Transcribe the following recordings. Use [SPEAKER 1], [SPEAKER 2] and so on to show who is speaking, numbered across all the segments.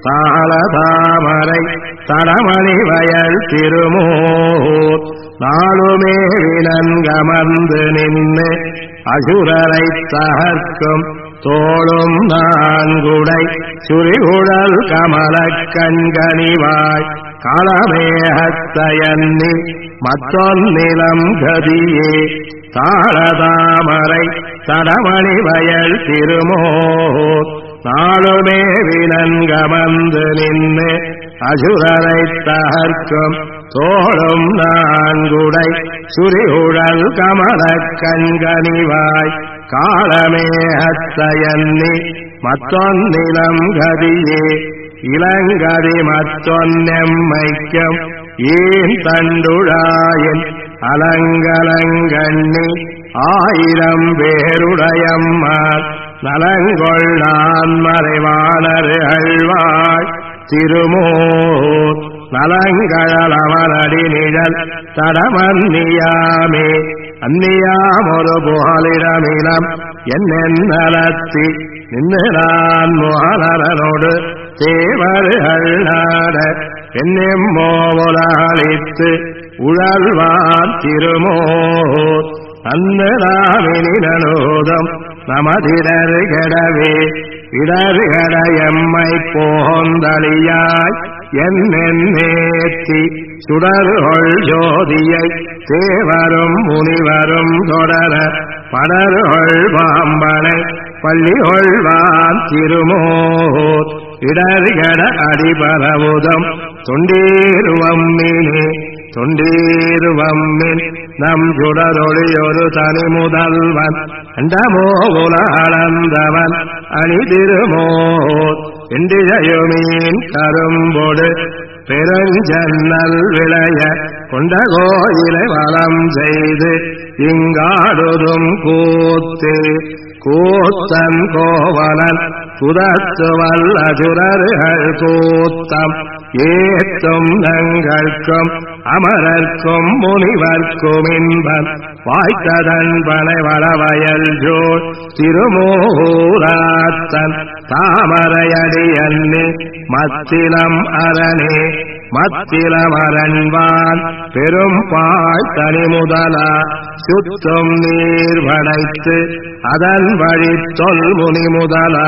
[SPEAKER 1] தாளதாமரை தடமணி வயல் திருமோர் நாளுமே வினன்கமர்ந்து நின்று அசுரரை தகர்க்கும் தோளும் நான்குடை சுரிகுழல் கமலக் கண்கணிவாய் களமேகத்தயன்னி மற்றொன்னிலம் கதியே தாளதாமரை தடமணி வயல் திருமோர் நாளுமே வினன்கமர்ந்து நின்று அசுரரை தகர்க்கும் தோளும் நான்குடை சுரிகுழல் கமலக் கண்கணிவாய் காலமேகத்தயன்னி மற்றொன்னிலம் கதியே இளங்கதி மற்றொன்னெம்மைக்கும் ஏன் தண்டுழாயின் அலங்கலங்கண்ணி ஆயிரம் பேருடையம்மாள் நலங்கொள் நான் மறைவானரு அழ்வாய் திருமோர் நலங்கழலவனடி நிழல் தடமன்னியாமே அந்நியாமொரு புகலிடமிலம் என்னென்னலத்தி நின்று நான் முகலரனோடு தேவர்கள் நாட என்னெம்மோவுலளித்து உழல்வார் திருமோர் அந்தராவினிலோதம் நமதிடர்கடவே இடர்கட எம்மை போந்தளியாய் என்னென்னேத்தி சுடர்கொள் ஜோதியை தேவரும் முனிவரும் தொடர படர்கொள் பாம்பனை பள்ளிகொள்வான் திருமோர் இடர்கட அடிபரவுதம் தொண்டீருவம்மினே தொண்டீருவம்மின் நம் சுடரொளியொரு தனி முதல்வன் அண்டமோ உலகளந்தவன் அணி திருமோர் இண்டிழையுமீன் கரும்பொடு பெருஞ்சன்னல் விளைய கொண்ட கோயிலை வலம் செய்து இங்காடுதும் கூத்து கூத்தன் கோவலன் குதத்து வல்ல சுரர்கள் கூத்தம் ஏத்தும் நங்கள்க்கும் அமரர்க்கும் முனிவர்க்கும் இன்பம் வாய்த்ததன்பனை வளவயல் ஜோர் திருமூராத்தன் தாமரையடியன்னி மத்திலம் அரணே மத்திலமரண்வான் பெரும் பாழ் தனி முதலா சுத்தும் நீர் படைத்து அதன் வழி தொல்முனி முதலா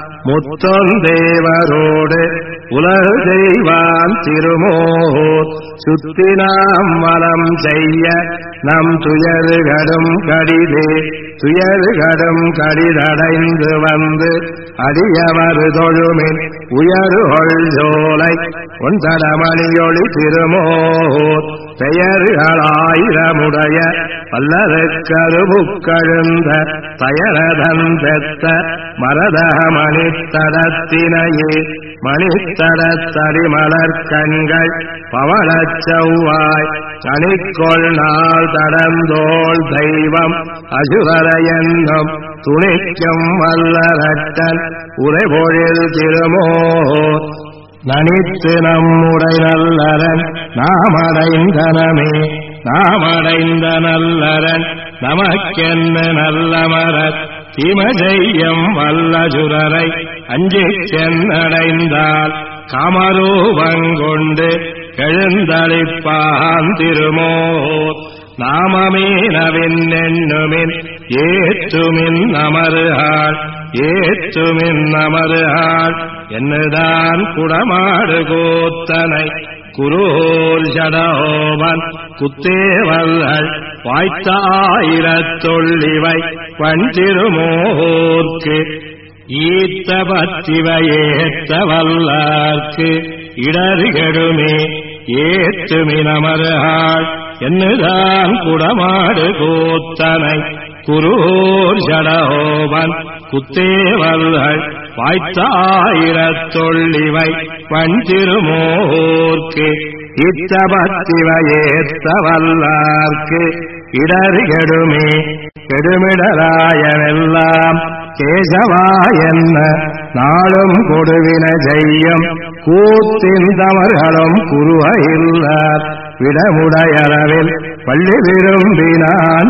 [SPEAKER 1] முத்தொந்தேவரோடு உலகு செய்வான் திருமோர் சுத்தி நாம் வலம் செய்ய நம் துயர்கடும் கடிதே துயர்கடும் கடிதடைந்து வந்து அடியவர் தொழுமின் உயர்கொள் ஜோலை ஒன்றடமணியொளி திருமோர் பெயர்களாயிரமுடைய பல்லருக்கருமுக்கழுந்த பயரதன் பெத்த மரதக மணித்தடத்தினையே மணித்தடத்தடிமலர் கண்கள் பவளச் செவ்வாய் கணிக்கொள் நாள் தடந்தோள் தெய்வம் அசுரர என்னும் துணிக்கும் வல்லரட்டன் உரைபொழில் திருமோர் நனித்து நம்முடை நல்லரன் நாமடைந்தனமே நாமடைந்த நல்லரன் நமக்கென்ன நல்லமரத் திமஜெய்யம் வல்லசுரரை அஞ்சிச் சென்னடைந்தால் கமரூபங்கொண்டு எழுந்தளிப்பான் திருமோர் நாமமீனவின் எண்ணுமின் ஏற்றுமின் அமருகாள் ஏற்றுமின் அமருகாள் என்னதான் குடமாடு கூத்தனை குரூர் ஜடோபன் குத்தேவல்கள் வாய்த்தாயிரத்தொள்ளிவை வண்டிருமோர்க்கு ஈத்த பத்திவையேத்த வல்லார்க்கு இடர்கெடுமே ஏற்றுமினமருகாள் என்னதான் குடமாடு கூத்தனை குரூர் ஜடோபன் குத்தேவல்கள் வாய்த்தாயிரத்தொள்ளிவை வண்டிருமோர்க்கு இத்தபத்திவையேத்த வல்லார்க்கு இடர்கெடுமே கெடுமிடராயனெல்லாம் கேசவாயன்ன நாளும் கொடுவின செய்யும் கூத்தின் தமர்களும் குருவையில்லார் விடமுடையளவில் பள்ளி விரும்பினான்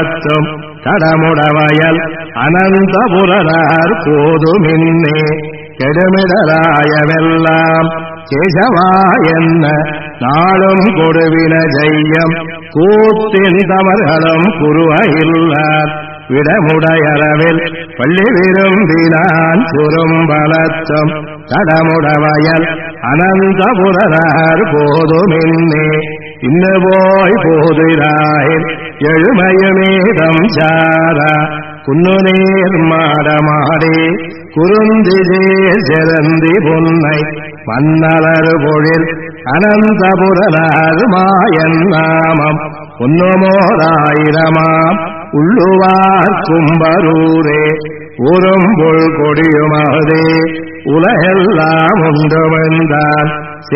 [SPEAKER 1] துரும்பலத்தும் தடமுடவயல் அனந்தபுரனார் போதுமின்னே கெடுமிடராயவெல்லாம் கேசவா என்ன நாளும் கொடுவின ஜெய்யம் கூத்தின் தமர்களும் குருவையில்லார் விடமுடையரவில் பள்ளி விரும்பினான் சுரும்பலத்தம் கடமுடவயல் அனந்தபுரரார் போதுமின்னே இன்னு போய் போதிராயில் எழுமயமேதம் சாரா குன்னுநீர் மாடமாடி குருந்திஜே செரந்தி புன்னை மன்னலர் பொழில் அனந்தபுரனார் மாயன் நாமம் ஒன்னுமோராயிரமாம் உள்ளுவார் கும்பரூரே ஊரும்புள் கொடியுமாதே உலகெல்லாம் உண்டுமென்றான்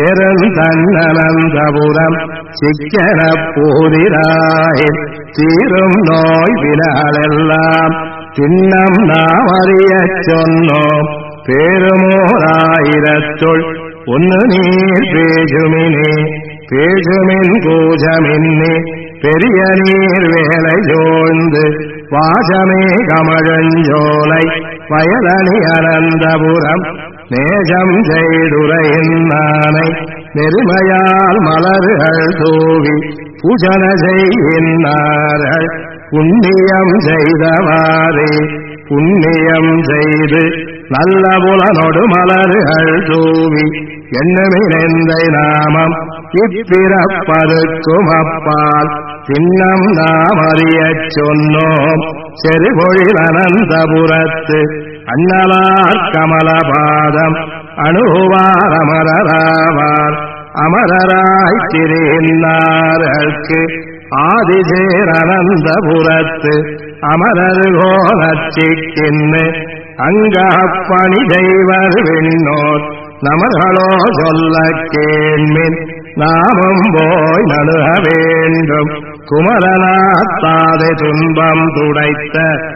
[SPEAKER 1] செருந்தன்னனந்தபுரம் சிக்கன போதிராயில் தீரும் நோய் வினாலெல்லாம் தின்னம் நாம் அறியச் சொன்னோம் பேருமோராயிரத்துள் ஒன்னு நீர் பேஜுமினே பேஜுமின் கூஜமின்னே பெரிய நீர் வேலை ஜோழ்ந்து வாசமே கமழஞ்சோலை வயலணி அனந்தபுரம் நேசம் செய்துரையின்னானை நெருமையால் மலர்கள் தூவி பூஜன செய்கின்றார்கள் புண்ணியம் செய்தவாறே புண்ணியம் செய்து நல்ல புலனொடு மலர்கள் தூவி எண்ணுமிழந்தை நாமம் இப்பிறப்பதுக்கும் அப்பால் சின்னம் நாம் அறியச் சொன்னோம் செருபொழில் அனந்தபுரத்து அண்ணலார் கமலபாதம் அணுவார் அமரராவார் அமரராய் திரிந்தார்களுக்கு ஆதிசேர் அனந்தபுரத்து அமரர் கோலச்சிக்கின்னு அங்கப்பணி செய்வர் விண்ணோர் நமர்களோ சொல்ல கேள்மின் நாமும் போய் நடுக வேண்டும் குமரனாத்தாதை துன்பம் துடைத்த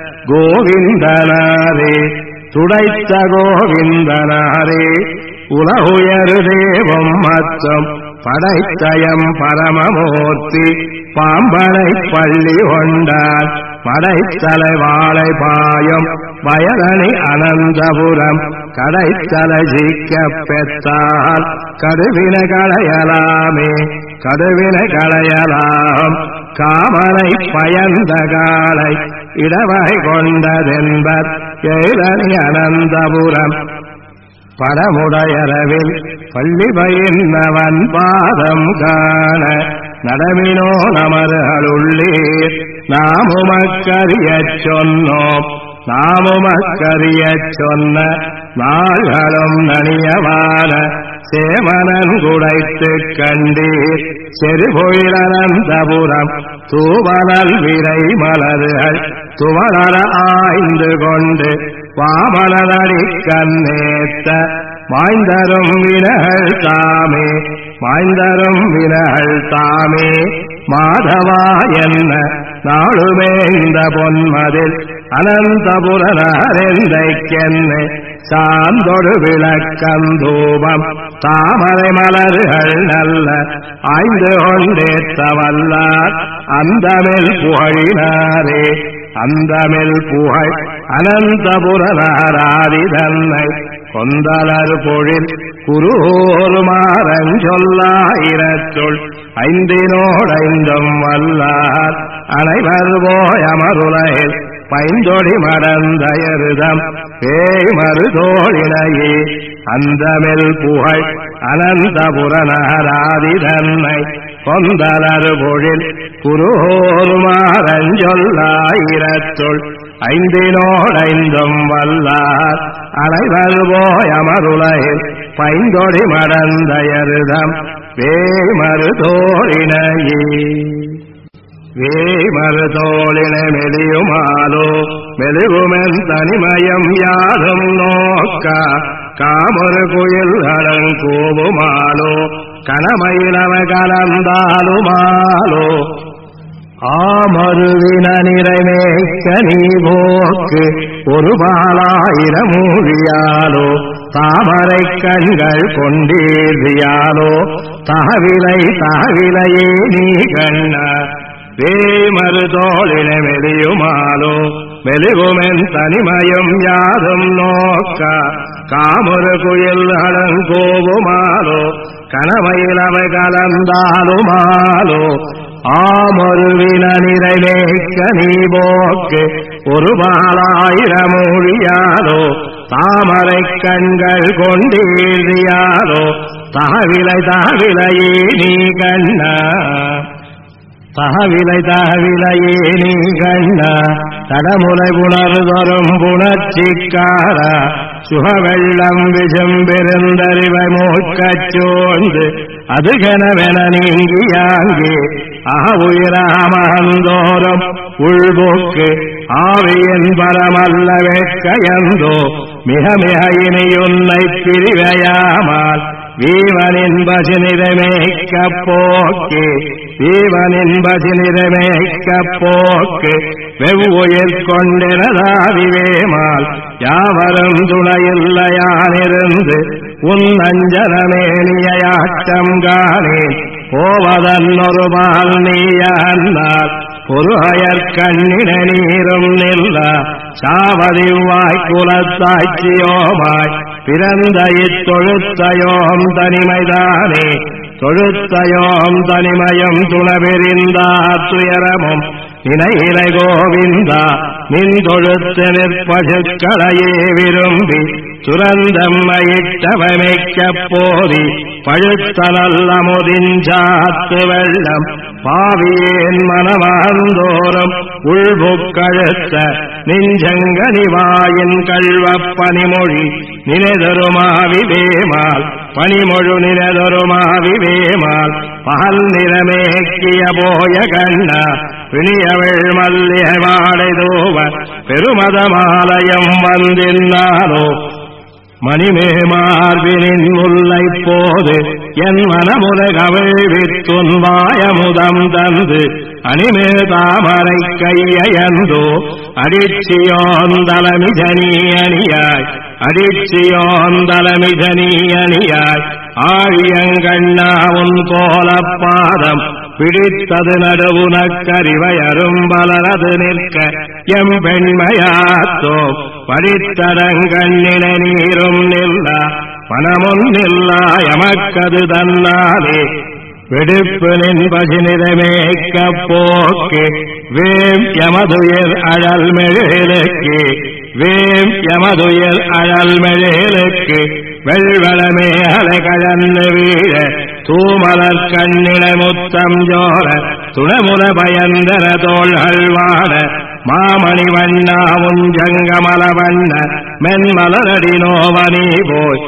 [SPEAKER 1] கோவிந்தனாரே துடைத்த கோவிந்தனாரே உலகுயரு தேவம் மற்றும் படைத்தயம் பரமமூர்த்தி பாம்பனை பள்ளி கொண்டார் படைத்தலை வாழை பாயம் வயலணி அனந்தபுரம் கடைத்தலை ஜீக்க பெற்றால் கடுவின களையலாமே கடுவின களையலாம் காமனை பயந்த காலை இடவகை கொண்டதென்பர் எழிலணி அனந்தபுரம் பரமுடையரவில் பள்ளி பயின்றவன் பாதம் காண நடமினோ நமர்களுள்ளீர் நாமுமக்கரியச் சொன்னோம் நாமுமக்கரியச் சொன்ன நாள்களும் நனியவான சேமனன் குடைத்து கண்டீர் செருபொழிலனந்தபுரம் தூவனல் விரை மலர்கள் துவளர ஆய்ந்து கொண்டு வாமனடி கண்ணேத்த மாய்ந்தரும் வினகள் தாமே மாய்ந்தரும் வினகள் தாமே மாதவா என்ன நாளுமே இந்த பொன்மதில் அனந்தபுரனாரெந்தைக்கென்னை சாந்தொடு விளக்கந்தூபம் தாமரை மலர்கள் நல்ல ஆய்ந்து கொண்டேத்த வல்லார் அந்தமில் புகழினாரே அந்தமில் புகழ் அனந்தபுரனாராதி தன்னை கொந்தலர் பொழில் குருமாறன் சொல்லாயிரத்துள் ஐந்தினோடைந்தும் வல்லார் அனைவர் போயமருளையில் பைந்தொடி மடந்தயருதம் பேய் மறுதோழினையே அந்தமில் புகழ் அனந்தபுரனாராதி தன்னை கொந்தலர் பொழில் குருமாறன் சொல்லாயிரத்துள் ஐந்தினோடைந்தும் வல்லார் அனைவர் போயமருளையில் பைந்தொடி மடந்தயருதம் பேய் மறுதோழினையே வேமறுதோளின மெலியுமாலோ மெலிவுமென் தனிமயம் யாரும் நோக்க காமொரு குயில்களங் கூவுமாலோ கணமயிலவ கலந்தாலுமாலோ ஆமருவின நிறைமேக்க நீ போக்கு ஒரு பாலாயிரமூழியாலோ தாமரை கண்கள் கொண்டீர்வியாலோ தகவிலையே நீ கண்ண வேமறுதோளின மெலியுமாலோ மெலிவுமென் தனிமயம் யாரும் நோக்க காமொரு குயில் அடங்கோவுமாலோ கணமையிலவை கலந்தாலுமாலோ ஆமொருவின நிறைவேக்க நீ போக்கு ஒரு பாலாயிரமொழியாலோ தாமரை கண்கள் கொண்டீழியாலோ தகவிலையே நீ கண்ணா தகவிலையே நீ கண்ணா தடமுலை புணர்தொரும் புணர்ச்சிக்கார சுகவெள்ளம் விசும்பெருந்தறிவை மூக்கச்சோந்து அது கனவென நீங்கியாங்கே உயிராமந்தோறும் உள்போக்கு ஆவியின் பரமல்ல வேட்கையந்தோ மிக மிக இனியுன்னை பிரிவையாமல் வீவனின் பசினிறமேக்க போக்கு வீவனின் பசினிறமேக்க போக்கு வெவ்வுயிர் கொண்டினதாவிவேமால் யாவரும் துணையில்லையானிருந்து உன் அஞ்சலமேனியாட்டம் காணேன் போவதன்னொரு பால் நீயானால் பொருகையற் கண்ணின நீரும் நில்ல சாவதிவாய் குலத்தாய்ச்சியோமாய் பிறந்த இத்தொழுத்தையோம் தனிமைதானே தொழுத்தையோம் தனிமயம் துணபெறிந்தா துயரமும் நினையிலை கோவிந்தா நின் தொழுத்து நிற்பசுக்களையே விரும்பி சுரந்தம்மையிட்டவமைக்கப் போதி பழுத்த நல்ல முதிஞ்சாத்து வெள்ளம் பாவியேன் மனமாந்தோறும் உள்புக்கழுத்த நெஞ்சங்கனிவாயின் கள்வப் பனிமொழி நினைதொருமாவிவேமால் பனிமொழு நினைதொருமாவிவேமால் பகல் நிறமேக்கிய போய கண்ணா பிணியவள் மல்லிய வாடைதோவ பெருமதமாலயம் வந்தின்னாரோ மணிமே மார்பினின் முல்லை போது என் மனமுலை கவிழ்வித்துன் வாயமுதம் தந்து அணிமே தாமரை கையந்தோ அடிச்சியோந்தலமிதனியணியாய் அடிச்சியோந்தலமிதனியணியாய் ஆழியங்கண்ணாவும் கோலப்பாதம் பிடித்தது நடுவுனக்கறிவையரும் பலரது நிற்க எம் பெண்மையாத்தோ படித்தடங்கண்ணின நீரும் நில்லா பணமும் நில்லா எமக்கது தன்னாலே வெடிப்பு நின்பசினிறமேக்க போக்கு வேம் யமதுயர் அழல் மெழலுக்கு வேம் யமதுயர் அழல் மெழலுக்கு வெள்வளமே அலை கழந்து வீழ தூமலர் கண்ணிட முத்தம் ஜோர துணமுல பயந்தர தோள்கள் வாட மாமணி வண்ணாவும் ஜங்கமல வண்ண மென்மலரடி நோவனி போய்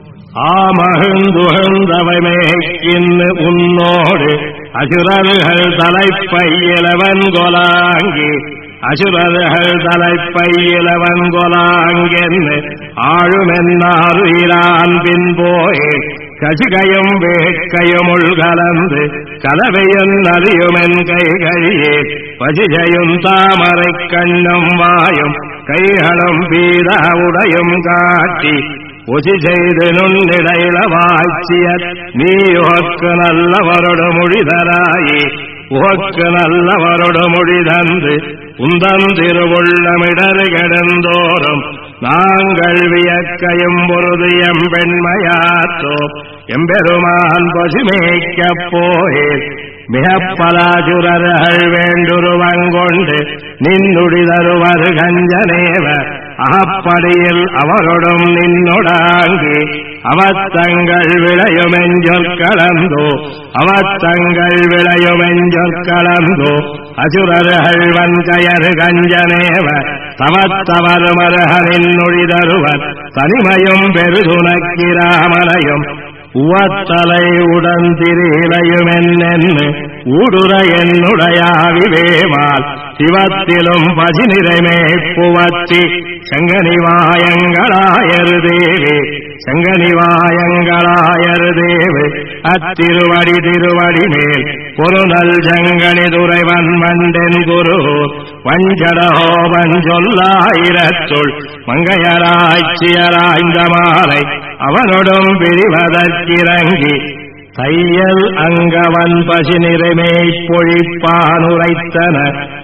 [SPEAKER 1] ஆமகிழ்ந்துகழ்ந்தவைமேக்கின்னு உன்னோடு அசுரர்கள் தலைப்பையிலவன் கொலாங்கி அசுரர்கள் தலைப்பையிலவன் கொலாங்கென்னு ஆழுமென்னாருயிரான் பின் போயே கசிகையும் வேட்கையும் உள்கலந்து கலவையும் நதியுமென் கைகளியே பசிஜையும் தாமரை கண்ணும் வாயும் கைகளும் பீத உடையும் காட்டி ஒசி செய்து நுண்ணிடையில வாய்ச்சிய நீ உகக்கு நல்லவரோடு முடிதராயி உகக்கு நல்லவரோடு முடிதந்து உந்தன் திருவுள்ளமிடர் கெடுந்தோறும் நாங்கள் வியக்கையும் பொருது எம்பெண்மையாற்றோ எம்பெருமான் பசுமேக்கப் போயேன் மிகப் பலாசுரர்கள் வேண்டுருவங்கொண்டு நின்னுடிதருவர் கஞ்சனேவ அகப்படியில் அவரோடும் நின்னொடாங்கி அவத்தங்கள் விளையுமெஞ்சொற்களந்தோ அவத்தங்கள் விளையுமெஞ்சொற்களந்தோ அசுரர்கள் வன்கயர் கஞ்சனேவ தவத்தவர் மருகனின் நொழிதருவர் தனிமையும் பெருதுனக்கிராமலையும் உவத்தலை உடந்திரிலையுமென்னு ஊடுற என்னுடையாவிவேமால் சிவத்திலும் பதினிறைமே புவத்தி செங்கனிவாயங்களாயரு தேவே செங்கனிவாயங்களாயரு தேவு அத்திருவடி திருவடி மேல் பொருநல் ஜங்கனி துறைவன் மண்டென் குரு வஞ்சடஹோவன் சொல்லாயிரத்துள் மங்கையராய்ச்சியராய்ந்த மாலை அவனொடும் பிரிவதற்கிறங்கி தையல் அங்கவன் பசி நிறைமேய்ப் பொழிப்பானுரைத்தன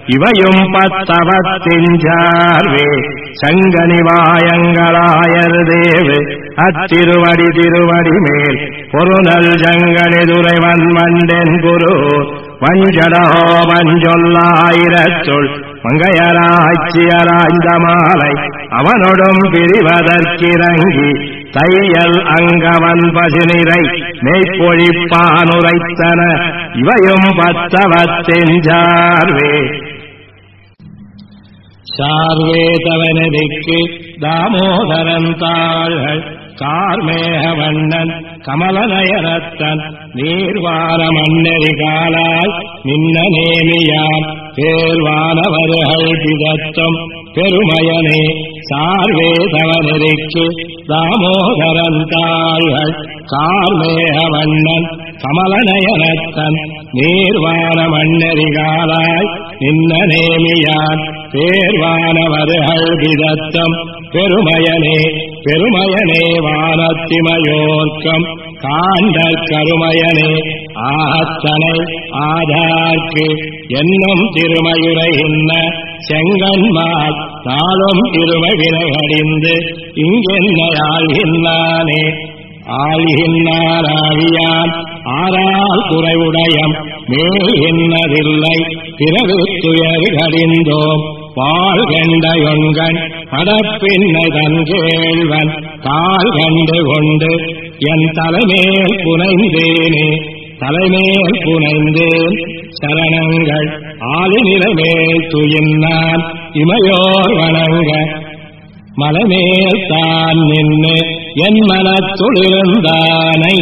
[SPEAKER 1] இவையும் பத்தவத்தின்சார்வே சங்கனிவாயங்களாயர் தேவு அத்திருவடி திருவடி மேல் பொருநல் ஜங்கனிதுரை வன்மண்டென் குரு வஞ்சடோ வஞ்சொல்லாயிரத்துள் மங்கையராய்ச்சியராய்ந்த மாலை அவனொடும் பிரிவதற்கிறங்கி தையல் அங்கவன் பசுநிறை மெய்ப்பொழிப்பானுரைத்தன இவையும் பத்தவத்தின்சார்வே சார்வேதவனதிக்கு தாமோதரன் தாள்கள் கார்மேகவண்ணன் கமலநயனத்தன் நீர்வார மன்னரிகாலாய் நின்ன நேமியான் பேர்வானவர்கள் பிதத்தும் பெருமயனே சார்வேதவனதிக்கு தாமோதரன் தாள்கள் கார்மேகவண்ணன் கமலநயனத்தன் நீர்வார மன்னரிகாலாய் நின்ன நேமியான் பேர்வானவர்கள் பிதத்தும் பெருமயனே பெருமயனே வானத்திமயோர்க்கம் காண்டற் கருமயனே ஆத்தனை ஆதார்க்கு என்னும் திருமயுரை இன்ன செங்கன்மால் நாளும் இருமை வினைகடிந்து இங்கென்ன ஆழ்கின்றானே ஆழ்கின்றான் ஆறால் குறைவுடையம் மேல் என்னதில்லை பிறகு துயர்கடிந்தோம் வாழ்கண்டையொன்கண் படப்பின்னை தன் கேள்வன் தாழ் கண்டு கொண்டு என் தலைமேல் புனைந்தேனே தலைமேல் புனைந்தேன் சரணங்கள் ஆளிநிலைமேல் துயின்னான் இமையோர் வணங்க மலைமேல் தான் நின்று என் மனத்துளிருந்தானை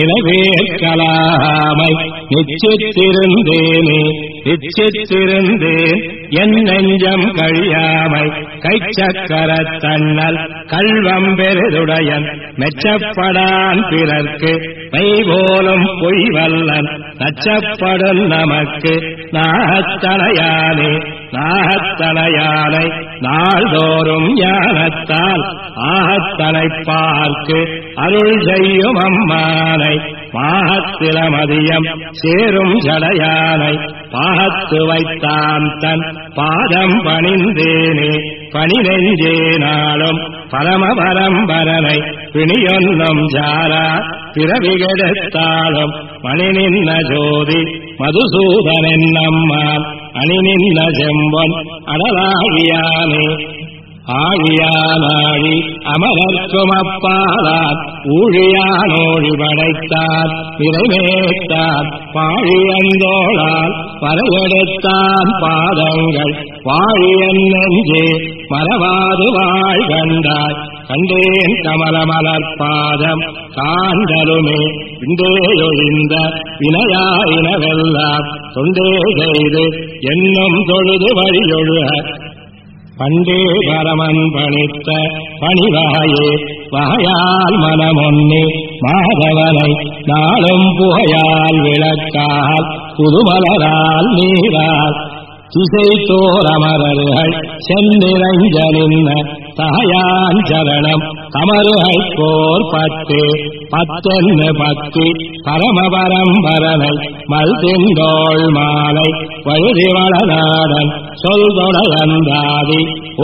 [SPEAKER 1] நிலவேற்கலாமை நிச்சித்திருந்தேனே நிச்சித்திருந்தேன் என் நெஞ்சம் கழியாமை கைச்சக்கரத் தன்னல் கள்வம் பெருதுடையன் மெச்சப்படான் பிறர்க்கு மெய்போலும் பொய்வல்லன் நச்சப்படும் நமக்கு நாகத்தலையானே நாகத்தலையானை நாள்தோறும் ஞானத்தால் ஆகத்தலை பார்க்கு அருள் செய்யும் அம்மானை பாகத்திலமதியம் சேரும் ஜடையானை பாகத்து வைத்தான் தன் பாதம் பணிந்தேனே பணி நெஞ்சே நாளும் பரமபரம்பரனை பிணியொன்னும் ஜாரா பிறவிகெடுத்தாலும் மணி நின்ன ஜோதி மதுசூதனன் நம்மான் அணி நின்ன செம்பொன் அடலாகியானே ஆழியானாழி அமரர்க்கும் அப்பாலான் ஊழியானோழி படைத்தான் நிறைவேற்றான் பாழியந்தோளால் பறையெடுத்தான் பாதங்கள் வாழியன் நெஞ்சே மறவாது வாழ் கண்டாய் கண்டேன் கமலமலர் பாதம் காண்டலுமே இந்தேயொழிந்த வினையாயினவெல்லாம் தொண்டே செய்து என்னும் தொழுது வழியொழுக பண்டே பரமன் பணித்த பணிவாயே வகையால் மனமொன்னி மாதவனை நாளும் புகையால் விளக்கால் புதுமலரால் நீரால் திசை தோரமரர்கள் சென்னிரஞ்சனின்ன தாயான் சரணம் அமருகள் போர் பத்தென்னு பத்தி பரமபரம்பரனை மல்திந்தோள் மாலை வழுதி வளநாடன் சொல்தொடர்ந்தாதி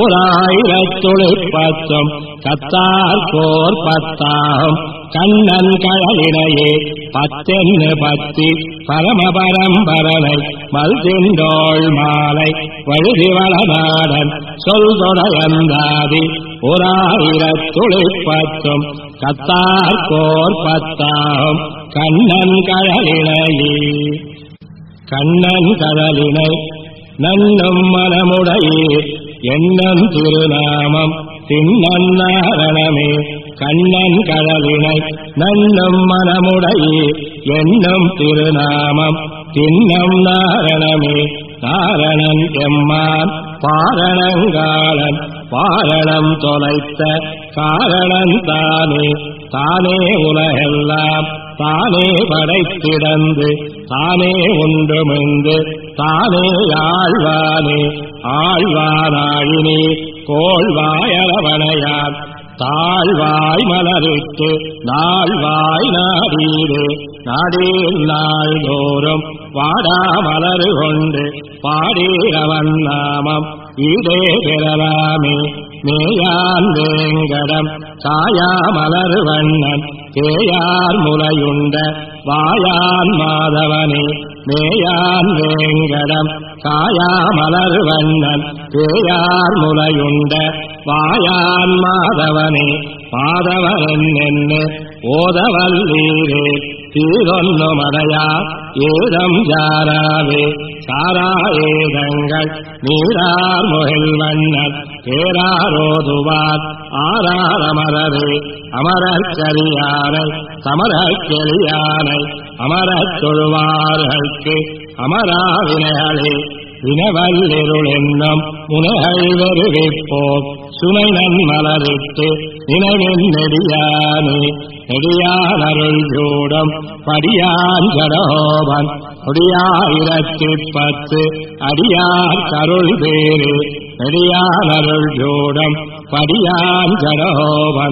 [SPEAKER 1] 1010 கத்தார்கோர் பத்தாகும் கண்ணன் கழலினையே பத்தென்னு பத்தி பரமபரம்பரனை மல்திந்தோள் மாலை வழுதி வளநாடன் சொல்தொடர்ந்தாதி 1010 கத்தார்கோர் பத்தாகும் கண்ணன் கழலினையே கண்ணன் கழலினை நன்னும் மனமுடையே எண்ணம் திருநாமம் திண்ணன்னாரணமே கண்ணன் கழலினை நன்னும் மனமுடையே எண்ணம் திருநாமம் திண்ணம் நாரணமே நாரணன் எம்மான் பாரணங்காளன் பாரணம் தொலைத்த காரணம் தானே தானே உலகெல்லாம் தானே படைத்திடந்து தானே உண்டுமிழ்ந்து தானே ஆழ்வானே ஆழ்வானாயினே கோள்வாயரவணையான் தாழ்வாய் மலரிட்டு நாழ்வாய் நாடீரே நாடீர் நாள்தோறும் வாடாமலரு கொண்டு பாடீரவன் நாமம் ஈடே பெறலாமே மேயான் வேங்கடம் சாயாமலரு வண்ணன் தேயார் முலையுண்ட வாயான் மாதவனே மேயான் வேங்கடம் சாயாமலரு வண்ணன் தேயார் முலையுண்ட வாயான் மாதவனே மாதவன் என்ன ஓதவல்லீரே தீரொன்னுமடையா ஏதம் ஜாராவே சாரா ஏதங்கள் நீரார் முகில் வண்ணன் பேராரோதுவார் ஆராரமரரே அமரக்கரியானை சமரக்கெளியானை அமரத் தொழுவார்களுக்கு அமராவினைகளே வினவல்லிருள் என்னும் முனைகள் வெறுவிப்போம் சுனை நன்மலரிட்டு நினைவின் நெடியானே நெடியானருள் ஜூடம் படியான் ஜடோபன் கொடியாயிரத்தி அடியார் கருள் பேரு நெடியானருள் ஜூடம் படியான் ஜடோபன்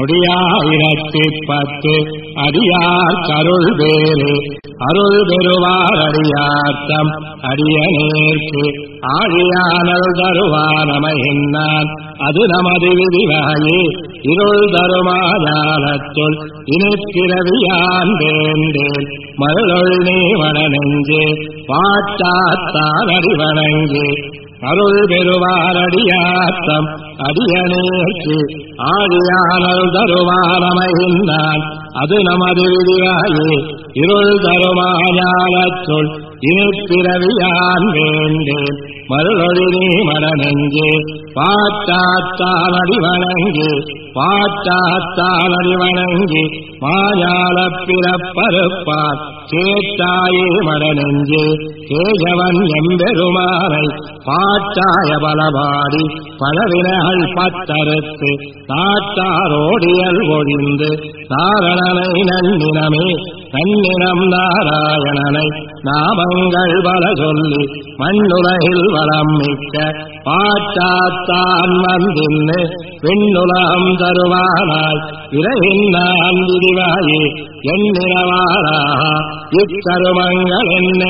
[SPEAKER 1] கொடியாயிரத்தி அடியார் கருள் பேரு அருள் பெறுவார் அடியார்த்தம் அடியனேற்கு ஆழியானல் தருவானமையின்னான் அது நமது விதிவாயே இருள் தருமாயாலத்துள் இனிப்பிறவியான் வேண்டேன் மருளொள் நீ வனநெஞ்சே பாட்டாத்தான் அறிவணங்கே அருள் பெறுவாரடியாத்தம் அடியனேற்கு ஆழியானல் தருவானமையின்னான் அது நமது விதிவாயே இருள் தருமாயாலத்துள் இனிப்பிறவியான் வேண்டேன் மருளொழி நீ மடநெஞ்சே பாட்டாத்தான் அடிவணங்கி பாட்டாத்தான் அடிவணங்கி மாயாலப் பிறப்பறுப்பார் கேட்டாயே மடநெஞ்சே கேஜவன் எம்பெருமானை பாட்டாய பலபாடி பழவினைகள் பத்தறுத்து நாட்டாரோடியல் ஒழிந்து நாரணனை நன்னினமே நன்னினம் நாராயணனை நாமங்கள் பல சொல்லி மண்ணுலகில் வளம் மிக்க பாட்டாத்தான் வந்தின்னு பெண்ணுலகம் தருவானாய் விரைவின்னான் விதிவாயே எண்ணினவாராக இக்கருமங்கள்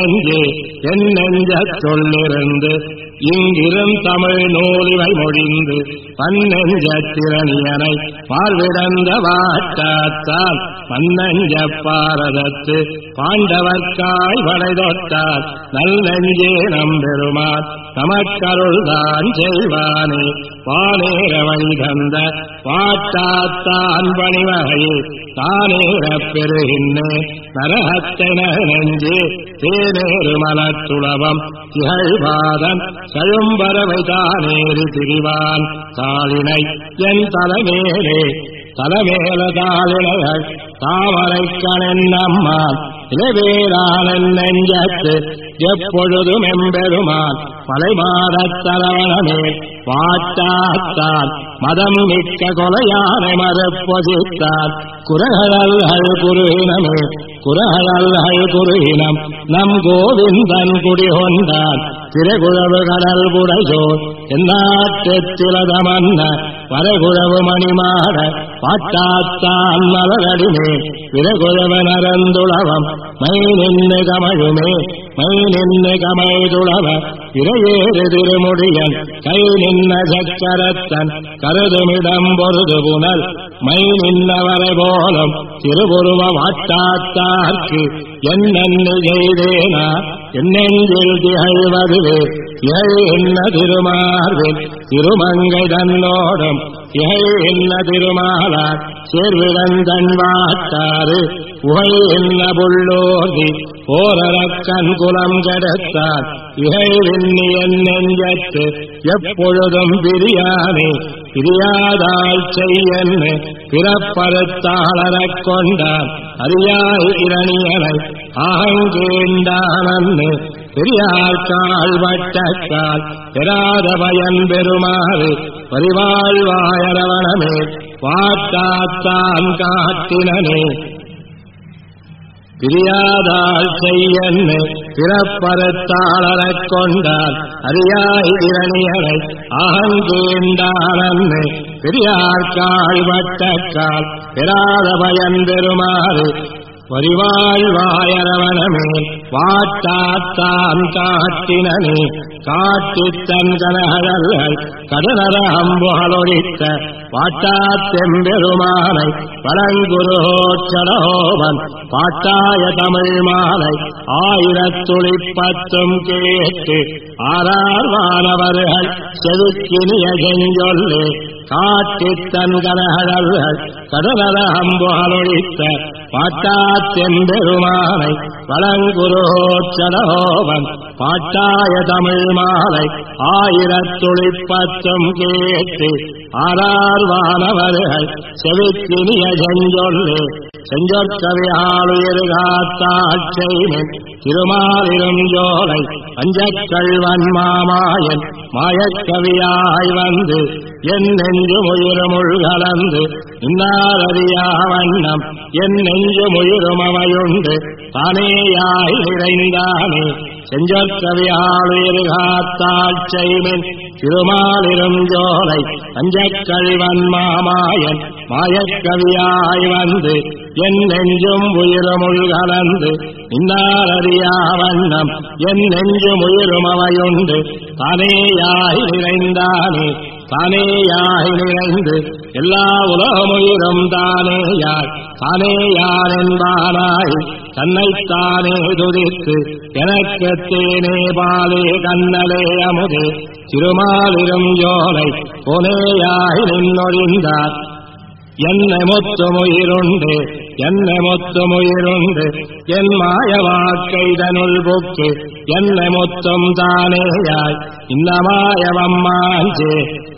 [SPEAKER 1] என் நெஞ்சச் சொல்லிருந்து இங்கிரும் தமிழ் நூலிவை மொழிந்து பன்னெஞ்சத் திறனியனை பார்விடந்த வாட்டாத்தான் பன்னஞ்ச பாரதத்து பாண்டவர்க்காய் வளைதொட்டார் நல் நெஞ்சே நம்பெருமான் நமக்கருள்தான் செய்வானே வானேர வழி தந்த வாட்டாத்தான் பணிவகையே தானேரப் பெறுகின்றே நரகத்தென நெஞ்சே தேனேறு மலத்துளவம் திகழ்வாதன் சழும்பரவை தானேறி திரிவான் தாளினை என் தலைமேலே தலைமேல தாளினைகள் தாமரைக்கணன் நம்மான் இளவேரானன் நெஞ்சத்து எப்பொழுதும் எம்பெருமான் பலைமாடத் தலவனமே வாட்டாத்தான் மதம் மிக்க கொலையானை மறுப்பொதித்தான் குரகழல்கள் குருகினமே குரகழல்கள் குருகினம் நம் கோவிந்தன் குடிகொண்டான் திரைகுழவு கடல் புடையோர் எந்நாட்டுத்திலதமன்ன வரைகுழவு மணிமாட பாட்டாத்தான் மலரடிமே விரைகுழவு நரந்துளவம் மை நின்று கமழுமே மை நின்று கமழ்துளவ இரையேறு திருமுடியன் கை நின்ன சக்கரத்தன் கருதுமிடம் பொருது புனல் மை நின்னவரை போலும் திருவுருவ வாட்டாத்தார்க்கு என்னென்னு செய்தேனா என்னெஞ்சில் திகழ்வதுவே திகழ் என்ன திருமார்பில் திருமங்கை தன்னோடும் திகழ் என்ன திருமாலார் சேர்விடந்தன் வாட்டாறு உகை என்ன புள்ளோதி ஓரக்கன் குலம் கெடுத்தார் இகழ்வின்னி என் நெஞ்சத்து எப்பொழுதும் பிரியானே பிரியாதால் செய்யன்னு பிறப்பறுத்தாளரக் கொண்டார் அறியாய் இரணியனை ஆங்கேண்டானன்னு பெரியார்கால் வட்டக்கால் பெறாத பயன் பெறுமாறு பரிவாழ்வாயரவணமே வாட்டாத்தான் காட்டினனே பிரியாதால் செய்யன்னு பிறப்பறுத்தாளரக் கொண்டார் அறியாய் இரணியனை ஆங்கேண்டானன்னு பெரியார்கால் வட்டக்கால் பெறாத பயன் பெறுமாறு வரிவாழ்வாயரவணமேல் வாட்டாத்தான் காட்டினனே காட்டித்தன் கனகடல்கள் கடலர அம்புகளொழித்த வாட்டாத்தெம்பெருமானை பழங்குருகோச்சடோபன் பாட்டாய தமிழ் மாலை 1010 கேட்டு ஆறார் வானவர்கள் செதுக்கினிய செஞ்சொல்லு காட்டித்தன் கனகடல்கள் கடலர அம்புகளொழித்த பாட்டாத்தெம்பெருமானை பழங்குருகோச்சடோபன் பாட்டாய தமிழ் மாலை 1010 கேட்டு ஆறார் வானவர்கள் செதுக்கினிய செஞ்சொல்லு செஞ்சொற்கவி ஆளுயர்காத்தாட்சையின் திருமாலிருஞ்சோலை அஞ்சக்கள்வன் மாமாயன் மாயக்கவியாய் வந்து என் நெஞ்சு முயிறுமுழ்கலந்து இன்னாரறியா வண்ணம் என் நெஞ்சு முயிறுமவையுண்டு தானேயாய் நிறைந்தானே செஞ்சொற்கவி ஆளுயர்காத்தாட்சையின் திருமாலிருஞ்சோலை அஞ்சக்கள்வன் மாமாயன் மாயக்கவியாய் வந்து என் நெஞ்சும் உயிரமுழ்கலந்து இன்னாரறியா வண்ணம் என் நெஞ்சும் உயிரும் அவையுண்டு தானேயாய் நிறைந்தானே தானேயாய் நிறைந்து எல்லா உலகமுயிரும் தானேயாய் தானேயார் என்பானாய் தன்னைத்தானே துதித்து எனக்கு தேனே பாலே கண்ணலே அமுதே திருமாலிரும் ஜோலை பொனேயாய் நின்னொழிந்தார் என்னை மொத்தமுயிருண்டு என்னை மொத்தமுயிருண்டு என் மாய வாக்கைதனுள் புக்கு என்னை மொத்தம் தானேயாய் இன்னமாயவம்மாஞ்சே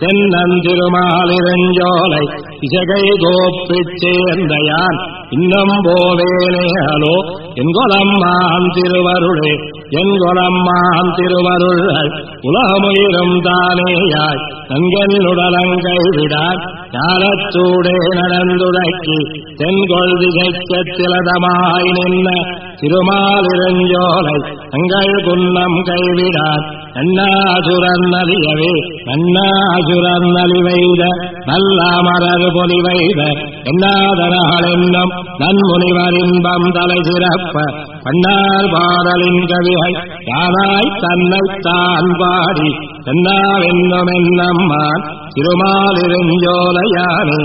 [SPEAKER 1] தென்னந்திருமாலிருஞ்சோலை இசகை கோப்பிச் சேர்ந்தையான் இன்னும் போவேனேலோ என்கொலம்மான் திருவருளே என்கொலம்மான் திருவருள்கள் உலகமுயிரும் தானேயாய் நங்கென்னுடலங்கை விடான் ஞானத்தூடே நடந்துடக்கி தென்கொள் திகைக்கத்திலதமாய் நின்ன திருமாலிருஞ்சோலை அங்கள் குன்னம் கைவிடான் நன்னாசுரன் நலியவே நன்னாசுரன் நலிவைத நல்லாமரர் பொலிவைத என்னாதரகள் என்னும் நன்முனிவர் இன்பம் தலை சிறப்ப பண்ணால் பாடலின் கவிகள் யானாய் தன்னைத்தான் பாடி தென்னாவென்னும் என்னம்மான் திருமாலிருஞ்சோலையானே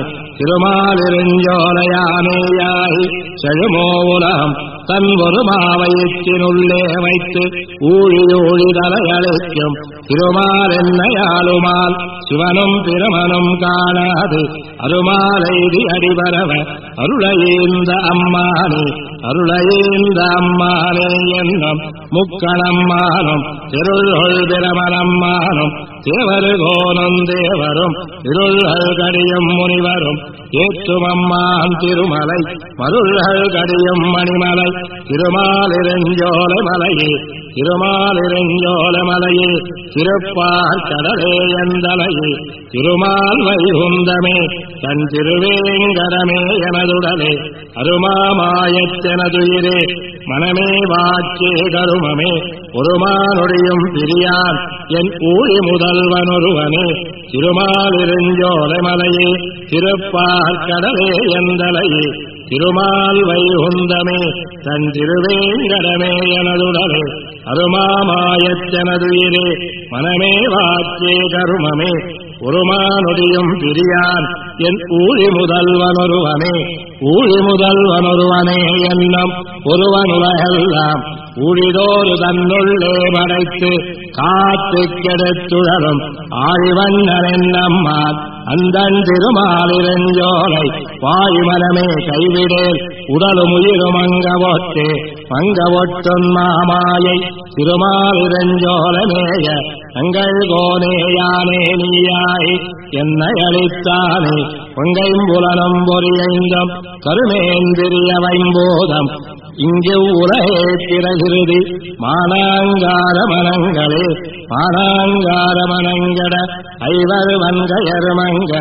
[SPEAKER 1] திருமாலிருஞ்சோலையானேயாய் செழுமோ உலகம் தன் ஒரு மாவயிற்றினுள்ளே வைத்து ஊழி ஊழி தலையளிக்கும் திருமால் என்னையாளுமால் சிவனும் பிரமனும் காணாது அருமாலைதி அடிபரவ அருளையீந்த அம்மானே அருளையீந்த அம்மானே என்னும் முக்களம்மானும் திருள்கொள் பிரமனம்மானும் தேவருகோனும் தேவரும் இருள்கள் கடியும் முனிவரும் ஏற்றுமம்மான் திருமலை மருள்கள் கடியும் மணிமலை திருமாலிருஞ்சோலை மலையே திருமாலிருஞ்சோலை மலையே திருப்பார் கடலே எந்தலையே திருமால் வைகுந்தமே தன் திருவேங்கடமே எனதுடலே அருமாமாயத்தெனதுயிரே மனமே வாச்சே கருமமே ஒருமானொடியும் பிரியான் என் ஊழி முதல்வனொருவனே திருமாலிருஞ்சோலை மலையே திருப்பார் கடலே எந்தலையே திருமால் வைகுந்தமே தன் திருவேங்கடமே எனதுடலே அருமாமாயத்தெனதுயிரே மனமே வாச்சே கருமமே ஒருமானொடியும் பிரியான் என் ஊழி முதல்வனொருவனே ஊழி முதல்வனொருவனே என்னும் ஒருவனுலகெல்லாம் ஊழிதோறு தன்னுள்ளே படைத்து காத்து கெடுத்துழலும் ஆழிவண்ணன் என்னம்மான் அந்தன் திருமாலிருஞ்சோலை வாயுமனமே கைவிடேல் உடலும் உயிரும் அங்கவொட்டே பங்கவொட்டும் மாமாயை திருமாலிருஞ்சோலமேய அங்கள் கோனேயானே நீயாய் என்னை அளித்தானே பொங்கைம்புலனும் பொறியைந்தும் கருமேந்திரிய வைம்போதம் இங்கு உலகே திரகிருதி மானாங்கார மனங்களே மானாங்கார மனங்கட ஐவர் வன்கையர்மங்க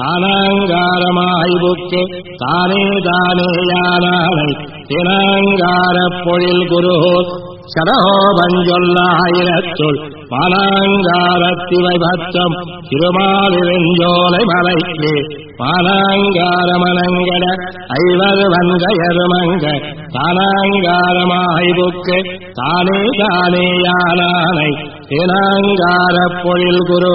[SPEAKER 1] தானாங்காரமாய்வுக்கு தானே தானே யானானை தினாங்காரப் பொழில் குருஹோ சடஹோபஞ்சொல்லாயிரத்துள் மானாங்காரத்திவை பத்தம் திருமாலிருஞ்சோலை மலைக்கு மானாங்காரமனங்கட ஐவர் வன்கையருமங்க தானாங்காரமாய்வுக்கு தானே தானேயானானை தேனாங்காரப் பொழில் குரு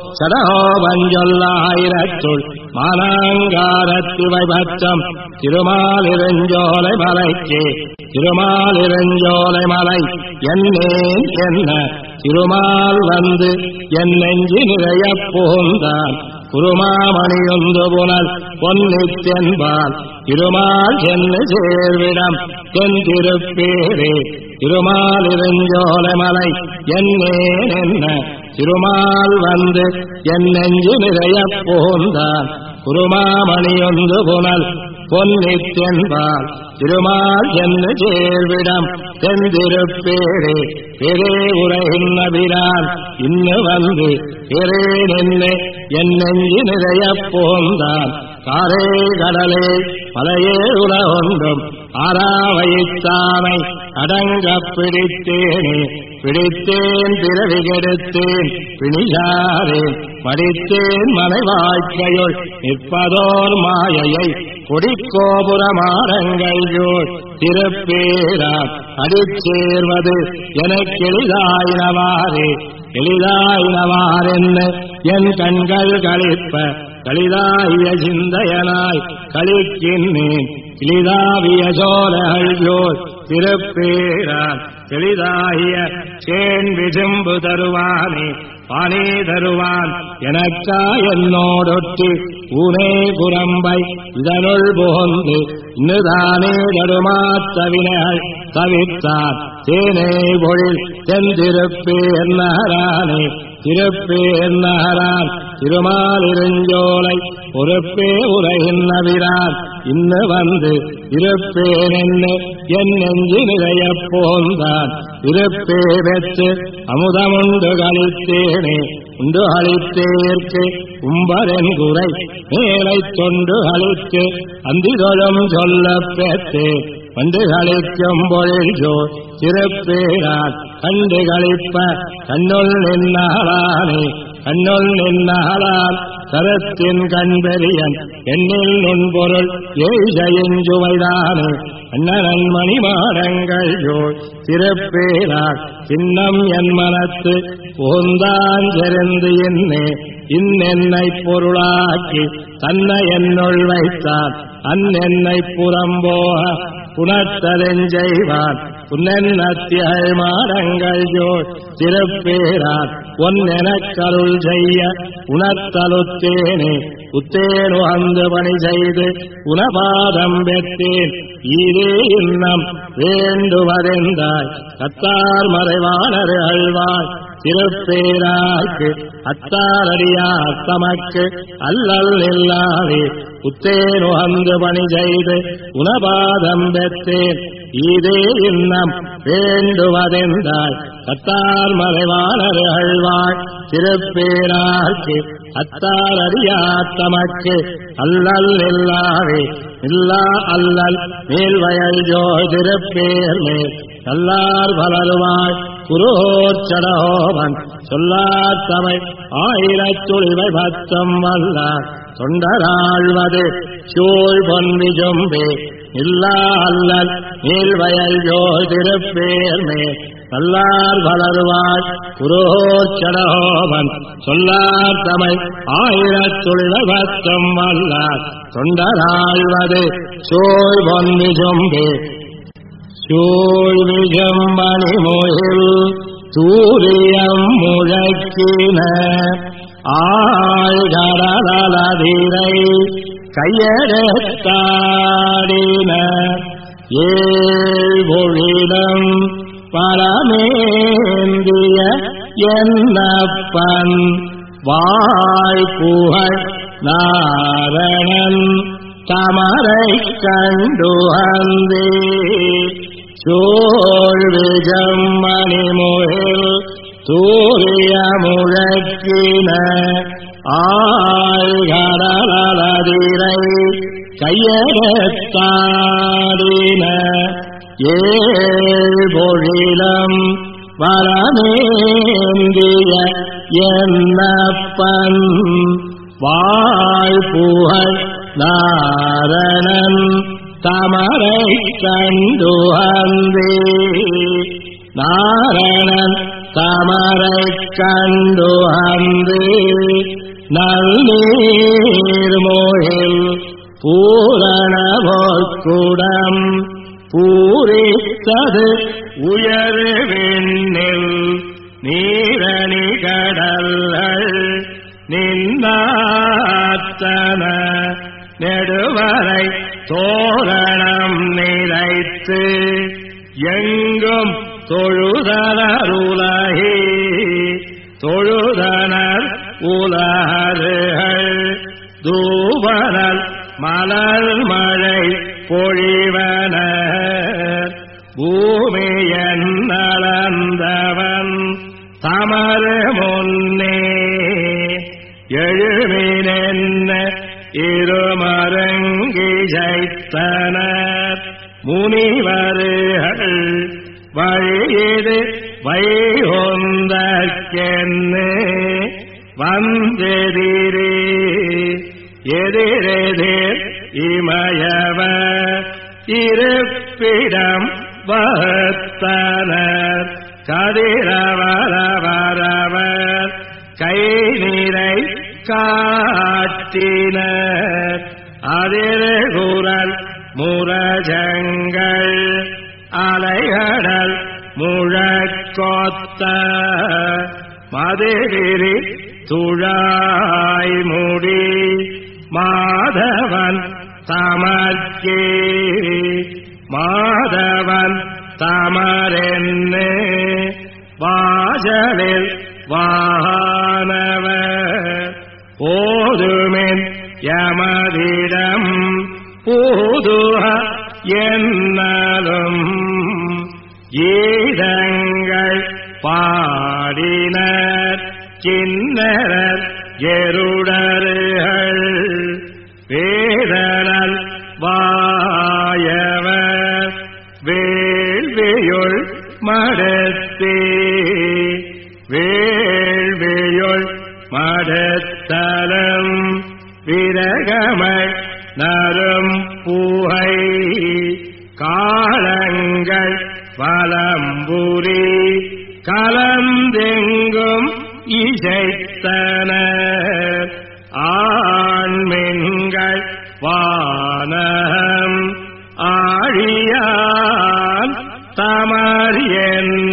[SPEAKER 1] சடகோபஞ்சொல்லாயிரத்துள் மானாங்காரத்திவை பற்றம் திருமாலிருஞ்சோலை மலைக்கு திருமாலிருஞ்சோலை மலை என்னேன் என்ன திருமால் வந்து என் நெஞ்சு நிறையப் புகுந்தான் குருமாமணியொன்று புனல் பொன்னித்தென்பால் திருமால் சென்று சேர்விடம் தென் திருப்பேரே திருமாலிருஞ்சோலை மலை என்னேன் என்ன திருமால் வந்து என் நெஞ்சு நிறையப் புகுந்தான் குருமாமணியொன்று புனல் பொன்னித்தென்பால் திருமால் சென்று சேர்விடம் தென் திருப்பேரே பெரே உரைகின்றபிரான் இன்னு வந்து பெரே நின்று என் நெஞ்சு நிறையப் புகுந்தான் காரே கடலே பலையே உலகொன்றும் ஆராவைத்தானை அடங்கப் பிடித்தேனே பிடித்தேன் பிறவி கெடுத்தேன் பிணியாரேன் படித்தேன் மனைவாய்க்கையுள் நிற்பதோர் மாயையை கொடிக்கோபுரமாடங்கள் திருப்பேரான் அடிச்சேர்வது எனக்கு எளிதாயினவாறே எளிதாயினவாறென்ன என் கண்கள் களிப்ப களிதாய சிந்தையனாய் களிக்கின்றேன் கிளிதாவிய சோழர்கள் திருப்பேரான் எளிதாகிய சேன் விசும்பு தருவானே பானே தருவான் எனக்கா என்னோடொட்டு ஊனே குரம்பை இதனுள் புகுந்து இன்னுதானே தருமாத்தவினைகள் தவிர்த்தார் தேனே பொழில் தென்திருப்பேர் நகரானே திருப்பேர் நகரான் திருமாலிருஞ்சோலை பொறுப்பே உரைகின்றபிரான் இன்னு வந்து இருப்பேன் என்று என் நெஞ்சு நிறையப் போந்தான் இருப்பே பெற்று அமுதமுண்டு களித்தேனே உண்டு அளித்தேற்கு உம்பரென் குறை மேலை தொண்டு அளித்து அந்திதொழும் சொல்லப் பெற்றேன் கண்டு களிக்கும் பொழில்ஜோ திருப்பேரான் கண்டு களிப்ப கண்ணுள் நின்னாளானே கண்ணுள் நின்னாளான் கரத்தின் கண்பெரியன் எண்ணில் நுண்பொருள் ஏழையுவைதானே அண்ணன் மணிமாடங்கள் ஜோய் திருப்பேரான் சின்னம் என் மனத்து புகுந்தான் செறிந்து என்னே இன்னென்னை பொருளாக்கி தன்னை என்னுள் வைத்தான் அன்னென்னை புறம்போக புனத்ததெஞ்செய்வான் புன்னத்தியல் மாடங்கள் ஜோய் திருப்பேரான் ஒன்னெனக் கருள் செய்ய உணர்த்தலுத்தேனே உத்தேனு அந்த பணி செய்து உனபாதம் பெற்றேன் ஈரே இன்னம் வேண்டுவதெந்தாய் கத்தார் மறைவாளர் அழ்வாய் திருப்பேராக்கு அத்தாரடியார் தமக்கு அல்லல் இல்லாதே உத்தேனு அந்த பணி செய்து உனபாதம் பெற்றேன் ஈரே இன்னம் வேண்டுவதெந்தாய் கத்தார் மறைவாளர் அழ்வாய் திருப்பேராக்கு அத்தாரடியார் தமக்கு அல்லல் இல்லாதே இல்லா அல்லல் மேல்வயல் ஜோய் திருப்பேர் மேல் கல்லார் வளருவாய் குருஹோச்சடோவன் சொல்லார் தமிழ் ஆயிரத்துளிவை பத்தம் வல்லார் தொண்டராழ்வது சூழ் பொன்வி ஜொம்பே இல்லா அல்லல் மேல்வயல் ஜோய் திருப்பேர் மேல் கல்லார் வளருவாய் குருஹோச்சடோவன் சொல்லார் தமிழ் ஆயிரத்துளிவை பத்தம் வல்லார் தொண்டராழ்வது சூழ் பொன்வி ஜொம்பே சூழ்விஜம்பணி முகில் சூரியம் முழக்கின ஆழ்கடலதிரை கையெடுத்தாடின ஏழ்மொழிடம் பரமேந்திய என்னப்பன் வாழ்புகழ் நாரணன் தமரை கண்டு வந்தே சோழ்விஜம் மணிமுகில் சூரிய முழக்கின ஆழ்கடலதிரை கையெடுத்தாடின ஏழ்மொழிலம் வரமேந்திய என்னப்பன் வாழ்புகழ் நாரணன் தமரை கண்டு வந்தே நாரணன் தமரை கண்டு வந்து நல்லீர்மோகில் பூரண போக்குடம் பூரித்தது உயர்விண்ணில் நீரணி கடல்கள் நின்னாத்தன நெடுவரை தோரணம் நிறைத்து எங்கும் தொழுதனருலகி தொழுதனர் உலகர்கள் தூவனல் மலர் மழை பொழிவன பூமியன் நலந்தவன் தமறு முன்னே எழுமினென்ன இருமருங்கிசைத்தனர் முனிவர்கள் வழியிது வைகுந்தற்கென்னு வந்தெதிரே எதிரெதிர் இமயவ இருப்பிடம் வகுத்தனர் கதிரவரவரவர் கை நிறை காட்டினர் அதிர்குரல் முரஜங்கள் அலைகடல் முழக்கொத்த மதுகிரி துழாய் முடி மாதவன் தமர்க்கே மாதவன் தமரென்னு வாசலில் வானவர் ஓதுமென் யமதிடம் பூதுக என்னலும் ஈதங்கள் பாடினர் கிண்ணறர் எருடர்கள் வேதனல் வாயவர் வேள்வியுள் மடத்தே வேள்வியுள் மடத்தலம் விரகமள் நரும் பூகை காலங்கள் வலம்புரி கலந்தெங்கும் இசைத்தனர் ஆண்மென்கள் வானம் ஆழியான் தமர் என்ன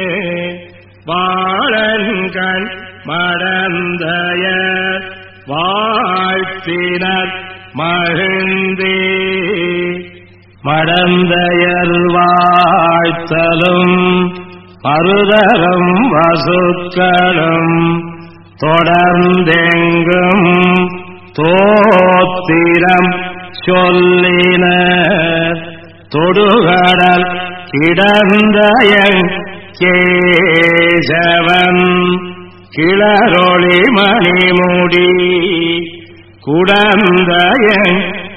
[SPEAKER 1] வாழன்கண் மடந்தய வாழ்த்தினர் மகிழ்ந்தே மடந்தையர் வாழ்த்தலும் மருதரும் வசுக்களும் தொடர்ந்தெங்கும் தோத்திரம் சொல்லினர் தொடுகடல் கிடந்தயங் கேசவன் கிளரொளி மணிமுடி குடந்தயங்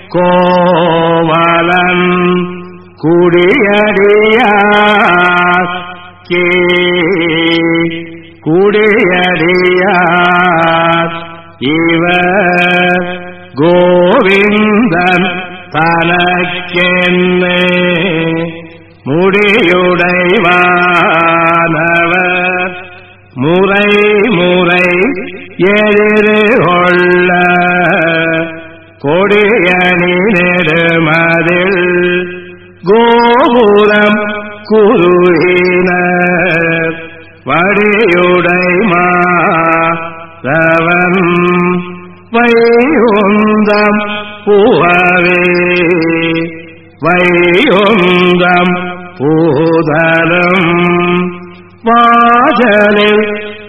[SPEAKER 1] கோவலன் குடியடியார் குடியடியார் இவர் கோவிந்தன் தனக்கென்ன முடியுடைவானவர் முறை முறை எதிர்கொள்ள கொடியணி நெடுமதில் கோபுரம் குருகினர் வடியுடை மாதவன் வைகுந்தம் புகவே வைகுந்தம் பூதலும் வாசலில்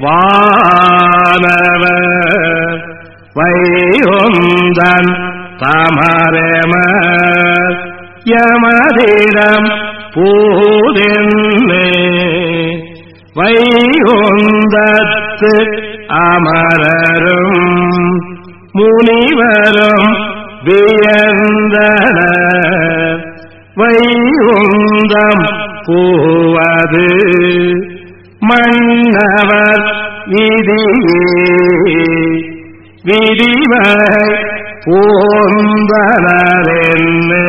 [SPEAKER 1] வானவர் வைகுந்தன் தமரமர் யமதிடம் பூதென்னு வைகுந்தத்து அமரரும் முனிவரும் வியந்தனர் வைகுந்தம் பூவது மன்னவர் விதியே விதிமை போந்தனரென்னு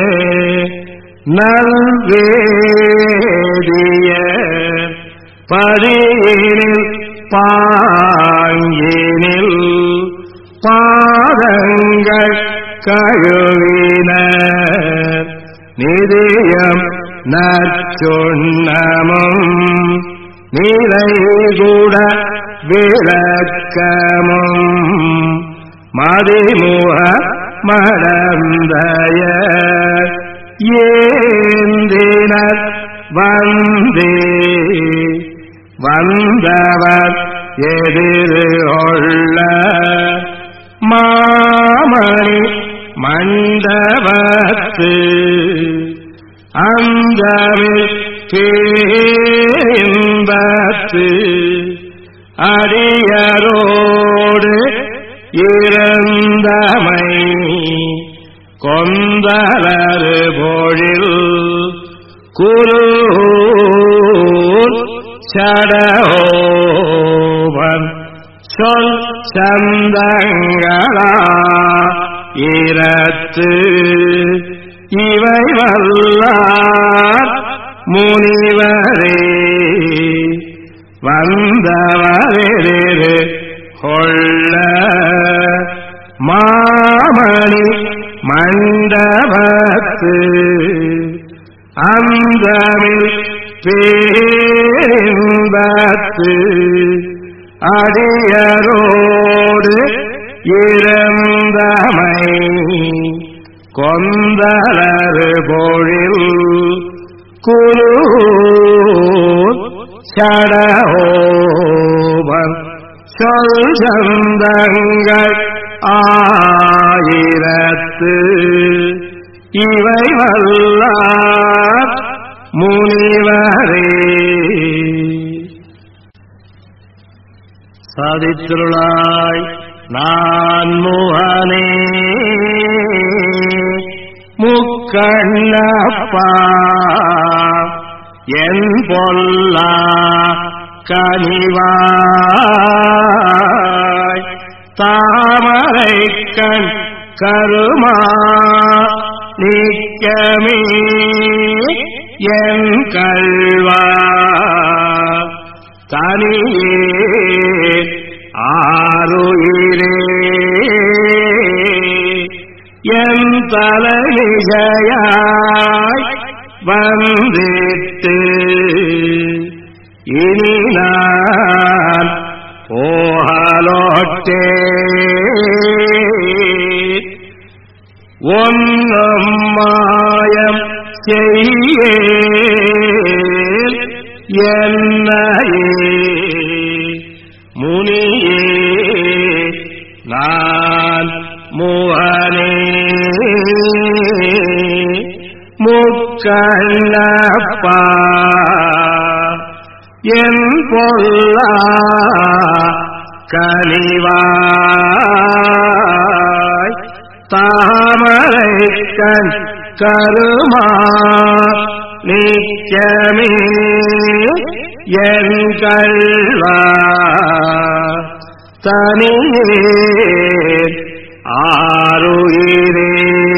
[SPEAKER 1] நல்வேதிய பதியினில் பாங்கினில் பாதங்கள் கழுவினர் நிதியம் நற்சொன்னமும் நிலைகூட விளக்கமும் மதிமுக மடந்தய ஏந்தினர் வந்தவர் எதிர்கொள்ள மாமணி மண்டபத்து அந்தமிழ் பேரின்பத்து அடியரோடு இறந்தமை கொந்தலரு பொழில் குருகூர் சடகோபன் சொல் சந்தங்களா இரத்து இவை வல்லார் முனிவரே வந்தவரே கொள்ள மாமணி மண்டபத்து அந்தமிழ் பேரின்பத்து அடியரோடு இறந்தமை கொந்தலரு பொழில் குருகூர் சடகோபன் சொல் சந்தங்கள் ஆயிரத்து இவை வல்லார் முனிவரே. சாதித்திருளாய் நான் முகனே முக்கண்ணப்பா என் பொல்லா கனிவாய் தாமரைக்கண் கருமா நீக்கமே என் கள்வா தனியே ஆருயிரே என் தலையாய் வந்திட்டு இனி நான் போகலோட்டே ஒன்னும் மாயம் செய்யே என்னையே முனியே நான் முகனே முக்கண்ணப்பா என் பொல்லா கனிவாய் தாமரைக்கண் கருமா நிச்சயமே என் கள்வா தனியே ஆருயிரே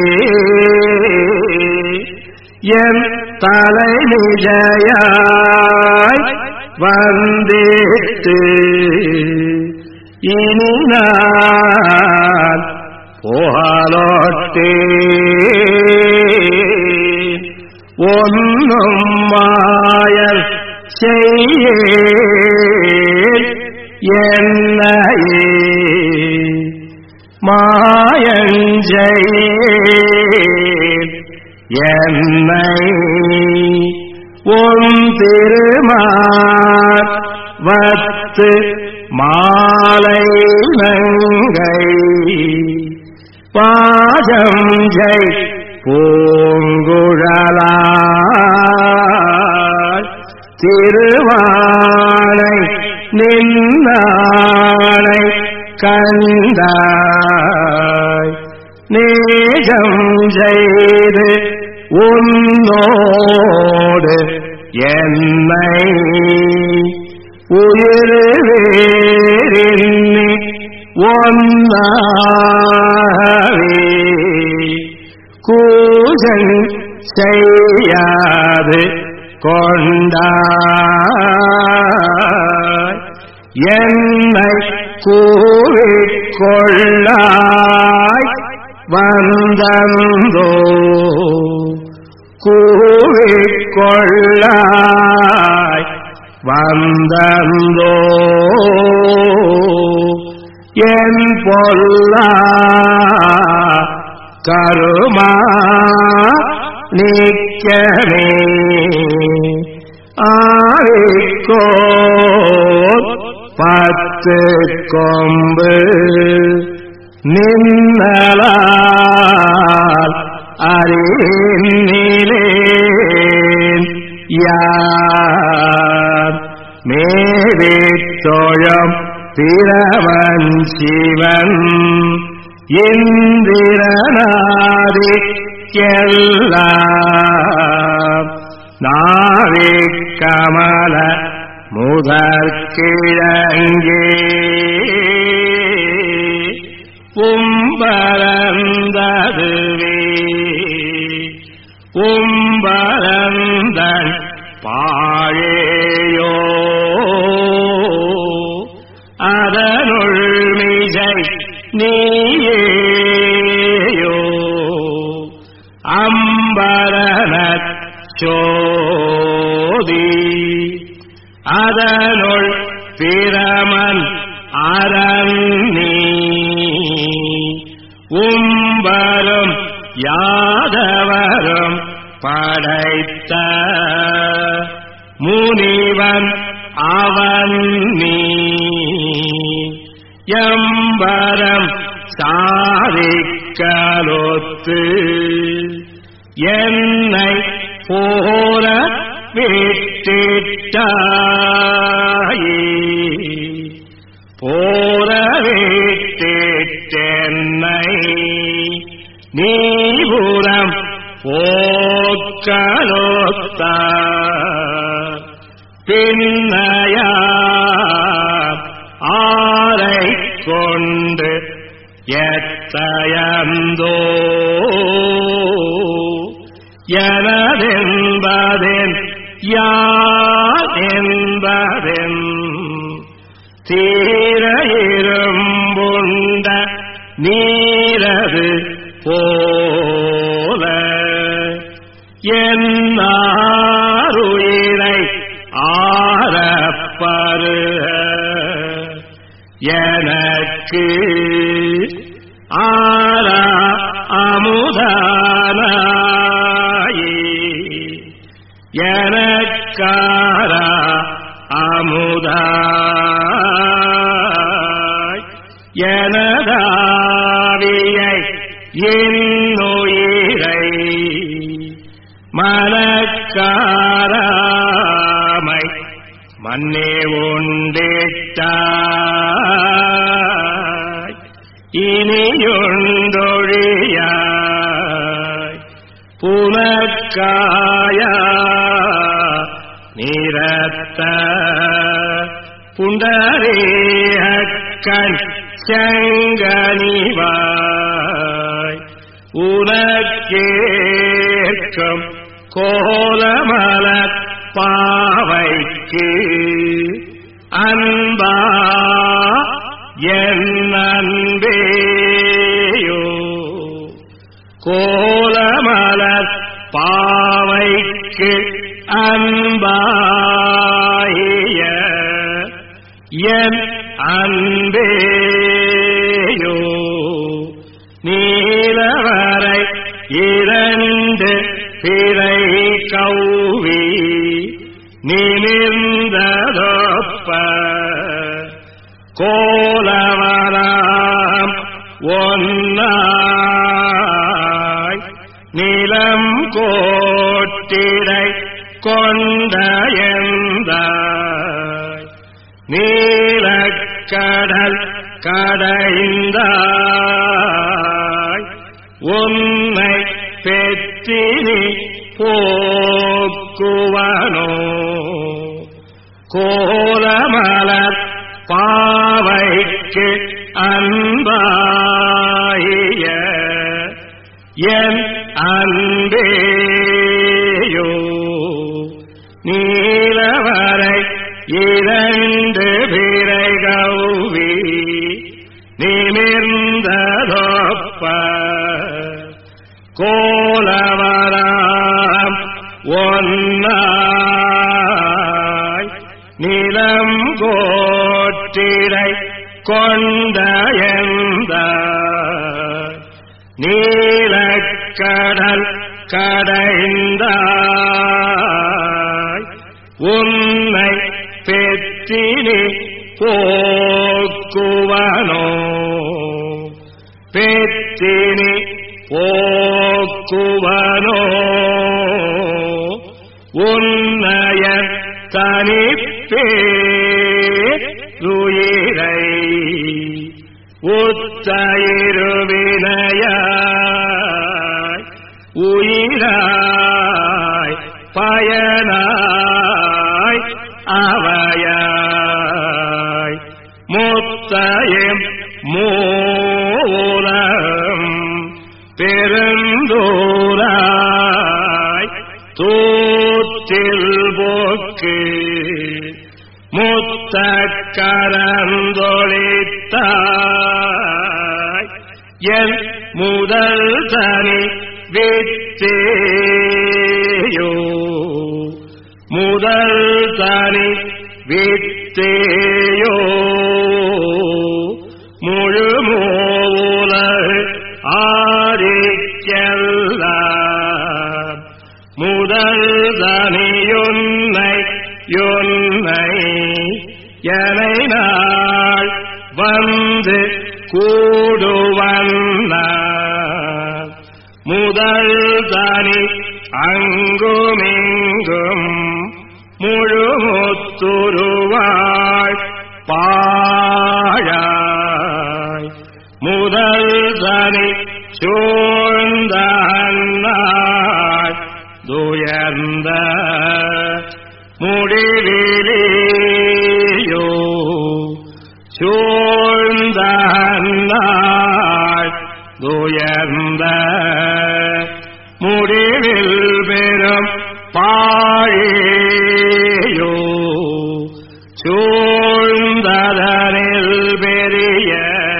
[SPEAKER 1] என் தலை நிஜயாய் வந்திட்டு இனி நான் போகலோட்டே ஒன்னும் மாயல் செய்யே என்னையே மாயஞ்செய்யே என்னை உன் திருமார் வத்து மாலை நங்கை பாஜம் ஜெய் பூங்குழலாய் திருவானை நின்னானை கண்டாய் நேஜம் செய்து உன்னோடு என்னை உயிர் வேறின்னி ஒன்னாவே கூஜன் செய்யாது கொண்டாய் என்னை கூவிக்கொள்ளாய் வந்தந்தோ கூவிக்கொள்ளாய் வந்தந்தோ என் பொல்லா கருமா நீக்கமே ஆவிக்கோர் 10 கொம்பு நின்னலால் அறிநிலேன் யார் மேவித்தோழம் பிரமன் சிவன் இந்திரநாதிக்கெல்லாம் நாவிக்கமல முதற்கிழங்கே உம்பரந்ததுவே உம்பரந்தன் பாழேயோ அதனுள் மிசை நீயேயோ அம்பரனச் சோதி அதனுள் பிரமன் அரண்ணி உம்பரும் யாதவரும் படைத்த முனிவன் அவன் நீ எம்பரம் சாதிக்கலொத்து என்னை போர விட்டிட்டாயே போர விட்டிட்டென்னை நீபுரம் போக்கலொத்த பின்னையா ஆரைக் கொண்டு எத்தயந்தோ எனதென்பதென் யார் என்பதென் தீர இரும்புண்ட நீரது போல என்னாருயிரை ஆரப்பருக எனக்கு ஆரா அமுதானாயே எனக்காரா அமுதாய் எனதாவியை இன்னுயிரை மனக்காராமை மன்னே உண்டிட்டாய் இனியுண்டொழியாய் புனக்காய நிரத்த புண்டரீகன் செங்கனிவாய் உனக்கேற்கும் கோலமலர் பாவைக்கு அன்பா என் அன்பேயோ கோலமலர் பாவைக்கு அன்பாய என் அன்பேயோ நீலவரை 2 பிறை கௌவி நிமிர்ந்ததொப்ப கோலவராம் ஒன்னாய் நிலம் கோட்டிடை கொண்டயந்தாய் நீலக்கடல் கடைந்தாய் உன்னை பெற்றினி போக்குவனோ கோலமலர் பாவைக்கு அன்பாய நீலவரை இரண்டு பிறை கௌவி நிமிர்ந்ததொப்ப கோலவராம் ஒன்னாய் நிலம் கோற்றிடை கொண்டயந்த நீலக்கடல் கடைந்தாய் உன்னை பெற்றினி போக்குவனோ பெற்றினி போக்குவனோ உன்னைய தனிப்பேருயிரை உத்தயிருவினையாய் உயிராய் பயனாய் அவையாய் முத்தயம் மூலம் பெருந்தூராய் தூற்றில் போக்கு முத்த கரந்தொழித்தாய் என் முதல் தனி வித்தேயோ முதல் தனி வித்தேயோ முழுமூல ஆரிக்கெல்லாம் முதல் தனியொன்னை யொன்னை எனை நாள் வந்து கூடுவன்ன முதல் தனி அங்குமிங்கும் முழுமுத்துருவாய் பாழாய் முதல் தனி சூழ்ந்த துயர்ந்த முடிவிலியோ சூழ்ந்த துயர்ந்த முடிவில் பெரும் பாழேயோ சூழ்ந்ததனில் பெரிய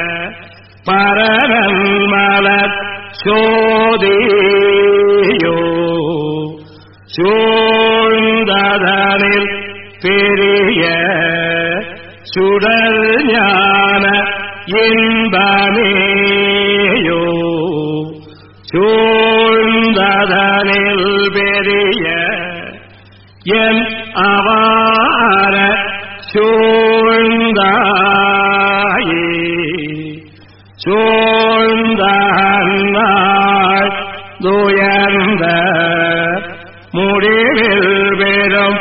[SPEAKER 1] பரநன் மலர் சோதியோ சூழ்ந்ததனில் பெரிய சுடர் ஞான இன்பமேயோ சூழ்ந்ததனில் பெரிய என் அவார சூழ்ந்தாயே சூழ்ந்த துயர்ந்த முடிவில் பெரும்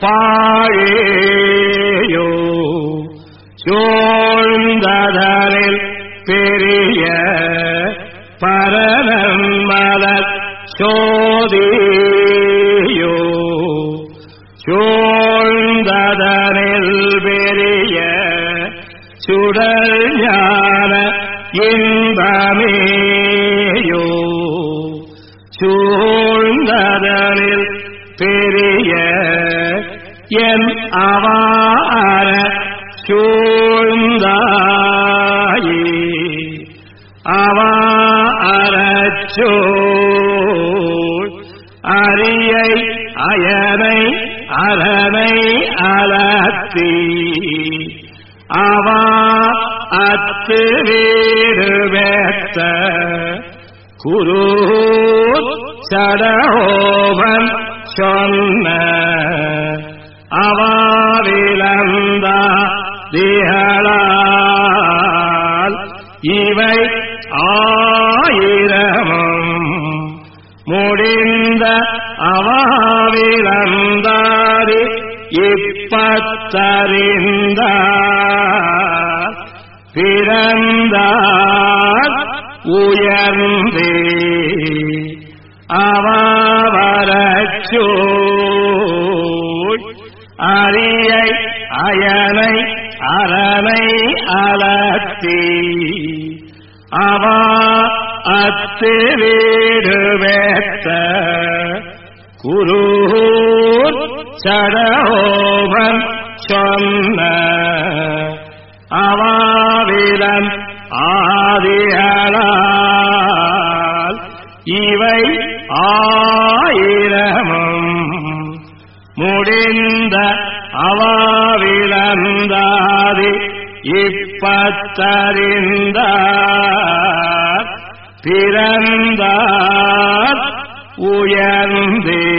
[SPEAKER 1] பாழேயோ சூழ்ந்ததனில் பெரிய பரநன் மலர் சோதியோ சூழ்ந்ததனில் பெரிய சுடர் ஞான இன்பமேயோ சூழ்ந்ததனில் பெரிய என் அவார சூழ்ந்தாயே அவாரச்சோள் அரியை அயனை அரணை அலத்தி அவா அத்து வீடு வேத்த குரு சடோபன் சொன்ன அவாவிலந்த திகழால் இவை ஆயிரமும் முடிந்த அவாவிலந்தாரி இப்பத்தறிந்த பிறந்தார் உயர்ந்தே அவாவரச்சோள் அரியை அயனை அரணை அலத்தி அவா அத்து வீடு வேத்த குரு சடகோபன் சொன்ன அவாவிலன் ஆதிகளால் இவை ஆயிரமும் முடிந்த அவாவிலந்தாதி இப்பத்தறிந்தார் பிறந்தார் உயர்ந்தே